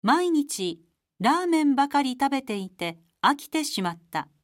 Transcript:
毎日ラーメンばかり食べていて飽きてしまった。